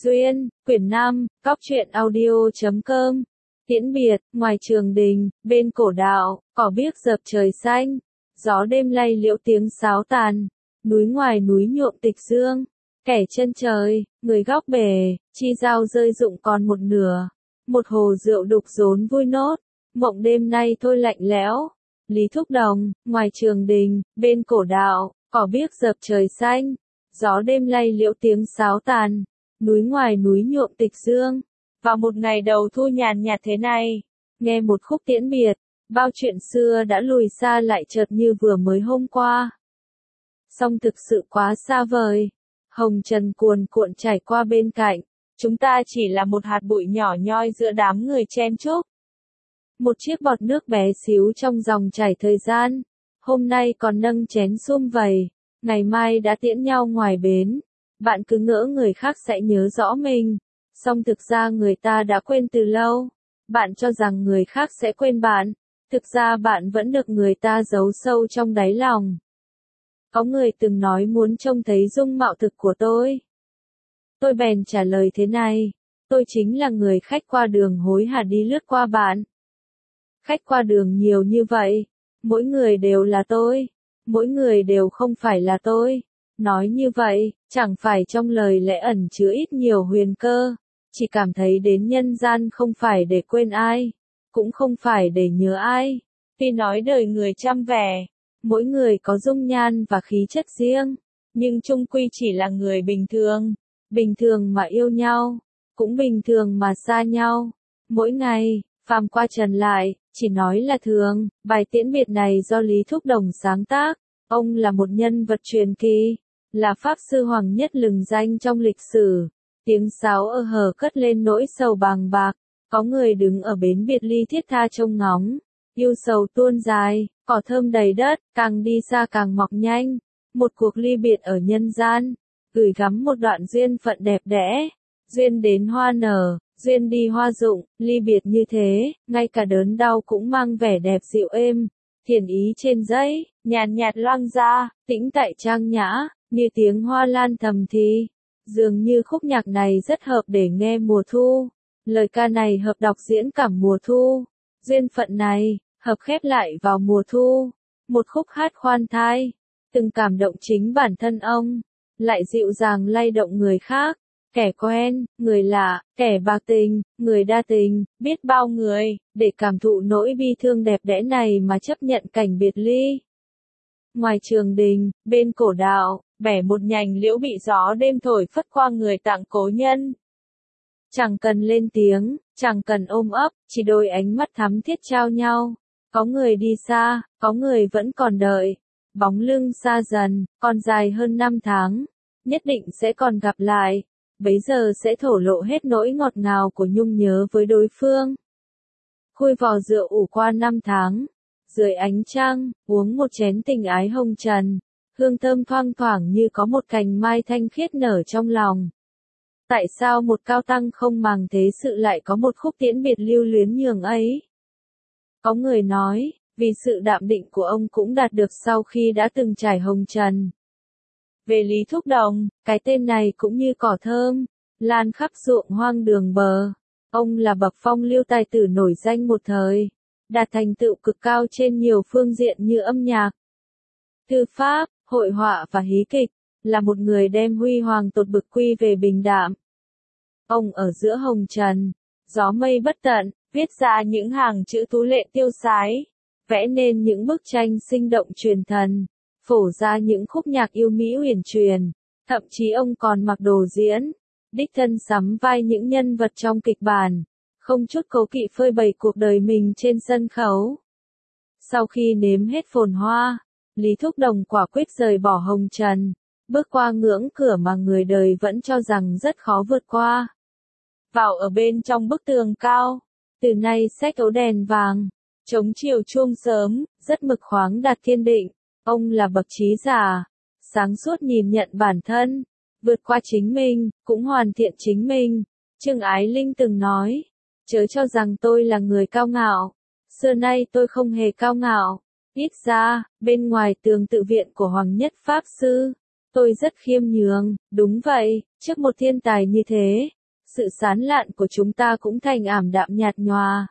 Duyên, quyển 5, Cóc truyện audio.com. Tiễn biệt, ngoài trường đình, bên cổ đạo, cỏ biếc dợp trời xanh, gió đêm lay liễu tiếng sáo tàn, núi ngoài núi nhuộm tịch dương, kẻ chân trời, người góc bể, chi dao rơi rụng còn một nửa, một hồ rượu đục rốn vui nốt, mộng đêm nay thôi lạnh lẽo. Lý Thúc Đồng, ngoài trường đình, bên cổ đạo, cỏ biếc dợp trời xanh, gió đêm lay liễu tiếng sáo tàn, núi ngoài núi nhuộm tịch dương. Vào một ngày đầu thu nhàn nhạt thế này, nghe một khúc tiễn biệt, bao chuyện xưa đã lùi xa lại chợt như vừa mới hôm qua. Song thực sự quá xa vời, hồng trần cuồn cuộn chảy qua bên cạnh, chúng ta chỉ là một hạt bụi nhỏ nhoi giữa đám người chen chúc. Một chiếc bọt nước bé xíu trong dòng chảy thời gian, hôm nay còn nâng chén sum vầy, ngày mai đã tiễn nhau ngoài bến. Bạn cứ ngỡ người khác sẽ nhớ rõ mình, song thực ra người ta đã quên từ lâu. Bạn cho rằng người khác sẽ quên bạn, thực ra bạn vẫn được người ta giấu sâu trong đáy lòng. Có người từng nói muốn trông thấy dung mạo thực của tôi. Tôi bèn trả lời thế này, tôi chính là người khách qua đường hối hả đi lướt qua bạn. Khách qua đường nhiều như vậy, mỗi người đều là tôi, mỗi người đều không phải là tôi. Nói như vậy, chẳng phải trong lời lẽ ẩn chứa ít nhiều huyền cơ, chỉ cảm thấy đến nhân gian không phải để quên ai, cũng không phải để nhớ ai. Tuy nói đời người trăm vẻ, mỗi người có dung nhan và khí chất riêng, nhưng chung quy chỉ là người bình thường mà yêu nhau, cũng bình thường mà xa nhau. Mỗi ngày, phàm qua trần lại, chỉ nói là thường. Bài tiễn biệt này do Lý Thúc Đồng sáng tác, ông là một nhân vật truyền kỳ, là pháp sư hoàng nhất lừng danh trong lịch sử. Tiếng sáo ơ hờ cất lên nỗi sầu bàng bạc, có người đứng ở bến biệt ly thiết tha trông ngóng, yêu sầu tuôn dài, cỏ thơm đầy đất, càng đi xa càng mọc nhanh, một cuộc ly biệt ở nhân gian, gửi gắm một đoạn duyên phận đẹp đẽ, duyên đến hoa nở, duyên đi hoa rụng, ly biệt như thế, ngay cả đớn đau cũng mang vẻ đẹp dịu êm, thiền ý trên giấy, nhàn nhạt loang ra, tĩnh tại trang nhã, như tiếng hoa lan thầm thì. Dường như khúc nhạc này rất hợp để nghe mùa thu. Lời ca này hợp đọc diễn cảm mùa thu. Duyên phận này, hợp khép lại vào mùa thu. Một khúc hát khoan thai, từng cảm động chính bản thân ông, lại dịu dàng lay động người khác. Kẻ quen, người lạ, kẻ bạc tình, người đa tình, biết bao người, để cảm thụ nỗi bi thương đẹp đẽ này mà chấp nhận cảnh biệt ly. Ngoài trường đình, bên cổ đạo, bẻ một nhành liễu bị gió đêm thổi phất qua người tặng cố nhân. Chẳng cần lên tiếng, chẳng cần ôm ấp, chỉ đôi ánh mắt thắm thiết trao nhau. Có người đi xa, có người vẫn còn đợi. Bóng lưng xa dần, còn dài hơn 5 tháng. Nhất định sẽ còn gặp lại. Bấy giờ sẽ thổ lộ hết nỗi ngọt ngào của nhung nhớ với đối phương. Khui vò rượu ủ qua 5 tháng. Dưới ánh trăng, uống một chén tình ái hồng trần. Hương thơm thoang thoảng như có một cành mai thanh khiết nở trong lòng. Tại sao một cao tăng không màng thế sự lại có một khúc tiễn biệt lưu luyến nhường ấy? Có người nói, vì sự đạm định của ông cũng đạt được sau khi đã từng trải hồng trần. Về Lý Thúc Đồng, cái tên này cũng như cỏ thơm, lan khắp ruộng hoang đường bờ. Ông là bậc phong lưu tài tử nổi danh một thời, đạt thành tựu cực cao trên nhiều phương diện như âm nhạc, thư pháp, hội họa và hí kịch, là một người đem huy hoàng tột bực quy về bình đạm. Ông ở giữa hồng trần, gió mây bất tận, viết ra những hàng chữ tú lệ tiêu sái, vẽ nên những bức tranh sinh động truyền thần, phổ ra những khúc nhạc yêu mỹ huyền truyền, thậm chí ông còn mặc đồ diễn, đích thân sắm vai những nhân vật trong kịch bản, không chút cố kỵ phơi bày cuộc đời mình trên sân khấu. Sau khi nếm hết phồn hoa, Lý Thúc Đồng quả quyết rời bỏ hồng trần, bước qua ngưỡng cửa mà người đời vẫn cho rằng rất khó vượt qua. Vào ở bên trong bức tường cao, từ nay xách ấu đèn vàng, chống chiều chuông sớm, rất mực khoáng đạt thiên định. Ông là bậc trí giả, sáng suốt nhìn nhận bản thân, vượt qua chính mình, cũng hoàn thiện chính mình. Trương Ái Linh từng nói, chớ cho rằng tôi là người cao ngạo, xưa nay tôi không hề cao ngạo. Ít ra, bên ngoài tường tự viện của Hoàng Nhất Pháp Sư, Tôi rất khiêm nhường, đúng vậy, trước một thiên tài như thế, sự sán lạn của chúng ta cũng thành ảm đạm nhạt nhòa.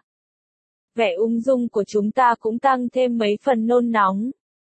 Vẻ ung dung của chúng ta cũng tăng thêm mấy phần nôn nóng.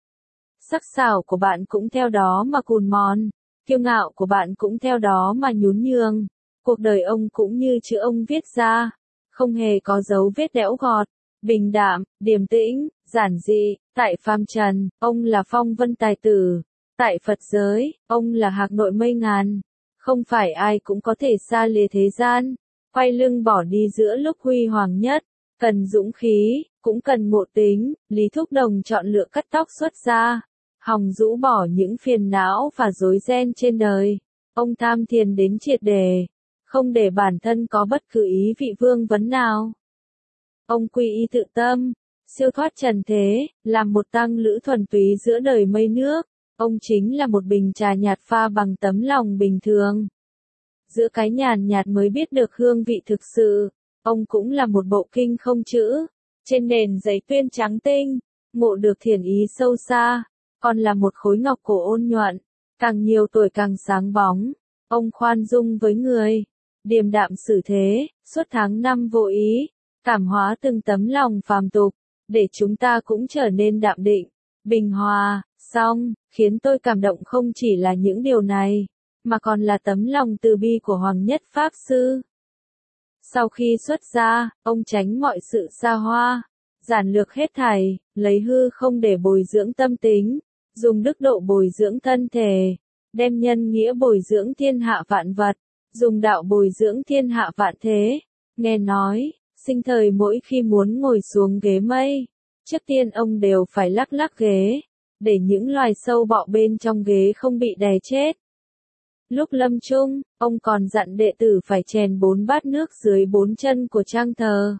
Sắc sảo của bạn cũng theo đó mà cùn mòn, kiêu ngạo của bạn cũng theo đó mà nhún nhường. Cuộc đời ông cũng như chữ ông viết ra, không hề có dấu vết đẽo gọt, bình đạm, điềm tĩnh, giản dị. Tại phàm trần, ông là phong vân tài tử. Tại Phật giới, ông là hạc nội mây ngàn. Không phải ai cũng có thể xa lìa thế gian, quay lưng bỏ đi giữa lúc huy hoàng nhất. Cần dũng khí, cũng cần ngộ tính. Lý Thúc Đồng chọn lựa cắt tóc xuất gia, hòng rũ bỏ những phiền não và rối ren trên đời. Ông tham thiền đến triệt đề, không để bản thân có bất cứ ý vị vương vấn nào. Ông quy y tự tâm, siêu thoát trần thế, làm một tăng lữ thuần túy giữa đời mây nước. Ông chính là một bình trà nhạt pha bằng tấm lòng bình thường. Giữa cái nhàn nhạt mới biết được hương vị thực sự. Ông cũng là một bộ kinh không chữ, trên nền giấy tuyên trắng tinh, ngộ được thiền ý sâu xa, còn là một khối ngọc cổ ôn nhuận, càng nhiều tuổi càng sáng bóng. Ông khoan dung với người, điềm đạm xử thế, suốt tháng năm vô ý, cảm hóa từng tấm lòng phàm tục, để chúng ta cũng trở nên đạm định, bình hòa. Song, khiến tôi cảm động không chỉ là những điều này, mà còn là tấm lòng từ bi của Hoàng Nhất Pháp Sư. Sau khi xuất gia, ông tránh mọi sự xa hoa, giản lược hết thảy, lấy hư không để bồi dưỡng tâm tính, dùng đức độ bồi dưỡng thân thể, đem nhân nghĩa bồi dưỡng thiên hạ vạn vật, dùng đạo bồi dưỡng thiên hạ vạn thế. Nghe nói, sinh thời mỗi khi muốn ngồi xuống ghế mây, trước tiên ông đều phải lắc lắc ghế, để những loài sâu bọ bên trong ghế không bị đè chết. Lúc lâm chung, ông còn dặn đệ tử phải chèn 4 bát nước dưới 4 chân của trang thờ,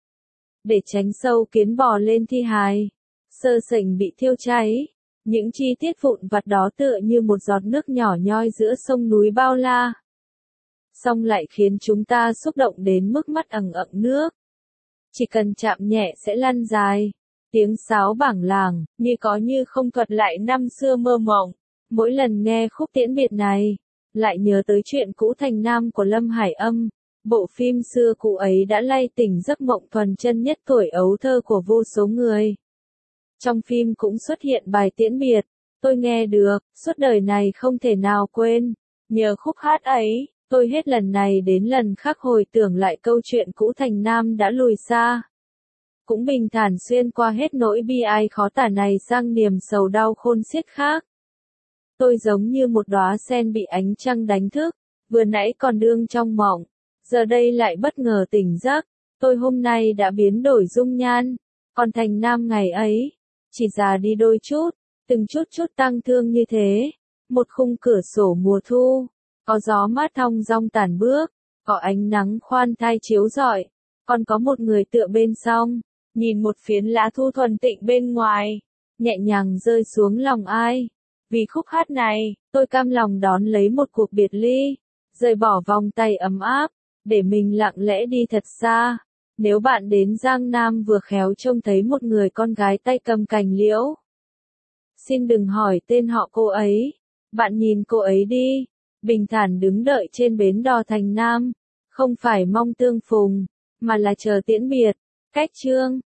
để tránh sâu kiến bò lên thi hài, sơ sảnh bị thiêu cháy. Những chi tiết vụn vặt đó tựa như một giọt nước nhỏ nhoi giữa sông núi bao la, song lại khiến chúng ta xúc động đến mức mắt ẩn ẩn nước. Chỉ cần chạm nhẹ sẽ lăn dài. Tiếng sáo bảng làng, như có như không thuật lại năm xưa mơ mộng. Mỗi lần nghe khúc tiễn biệt này, lại nhớ tới chuyện cũ Thành Nam của Lâm Hải Âm. Bộ phim xưa cũ ấy đã lay tỉnh giấc mộng thuần chân nhất tuổi ấu thơ của vô số người. Trong phim cũng xuất hiện bài tiễn biệt, tôi nghe được, suốt đời này không thể nào quên. Nhờ khúc hát ấy, tôi hết lần này đến lần khác hồi tưởng lại câu chuyện cũ Thành Nam đã lùi xa. Cũng bình thản xuyên qua hết nỗi bi ai khó tả này sang niềm sầu đau khôn xiết khác. Tôi giống như một đóa sen bị ánh trăng đánh thức, vừa nãy còn đương trong mộng, giờ đây lại bất ngờ tỉnh giấc. Tôi hôm nay đã biến đổi dung nhan, còn Thành Nam ngày ấy, chỉ già đi đôi chút, từng chút chút tăng thương như thế. Một khung cửa sổ mùa thu, có gió mát thong dong tản bước, có ánh nắng khoan thai chiếu rọi, còn có một người tựa bên song, nhìn một phiến lá thu thuần tịnh bên ngoài, nhẹ nhàng rơi xuống lòng ai. Vì khúc hát này, tôi cam lòng đón lấy một cuộc biệt ly, rời bỏ vòng tay ấm áp, để mình lặng lẽ đi thật xa. Nếu bạn đến Giang Nam vừa khéo trông thấy một người con gái tay cầm cành liễu, xin đừng hỏi tên họ cô ấy. Bạn nhìn cô ấy đi, bình thản đứng đợi trên bến đò Thành Nam, không phải mong tương phùng, mà là chờ tiễn biệt. Cách chương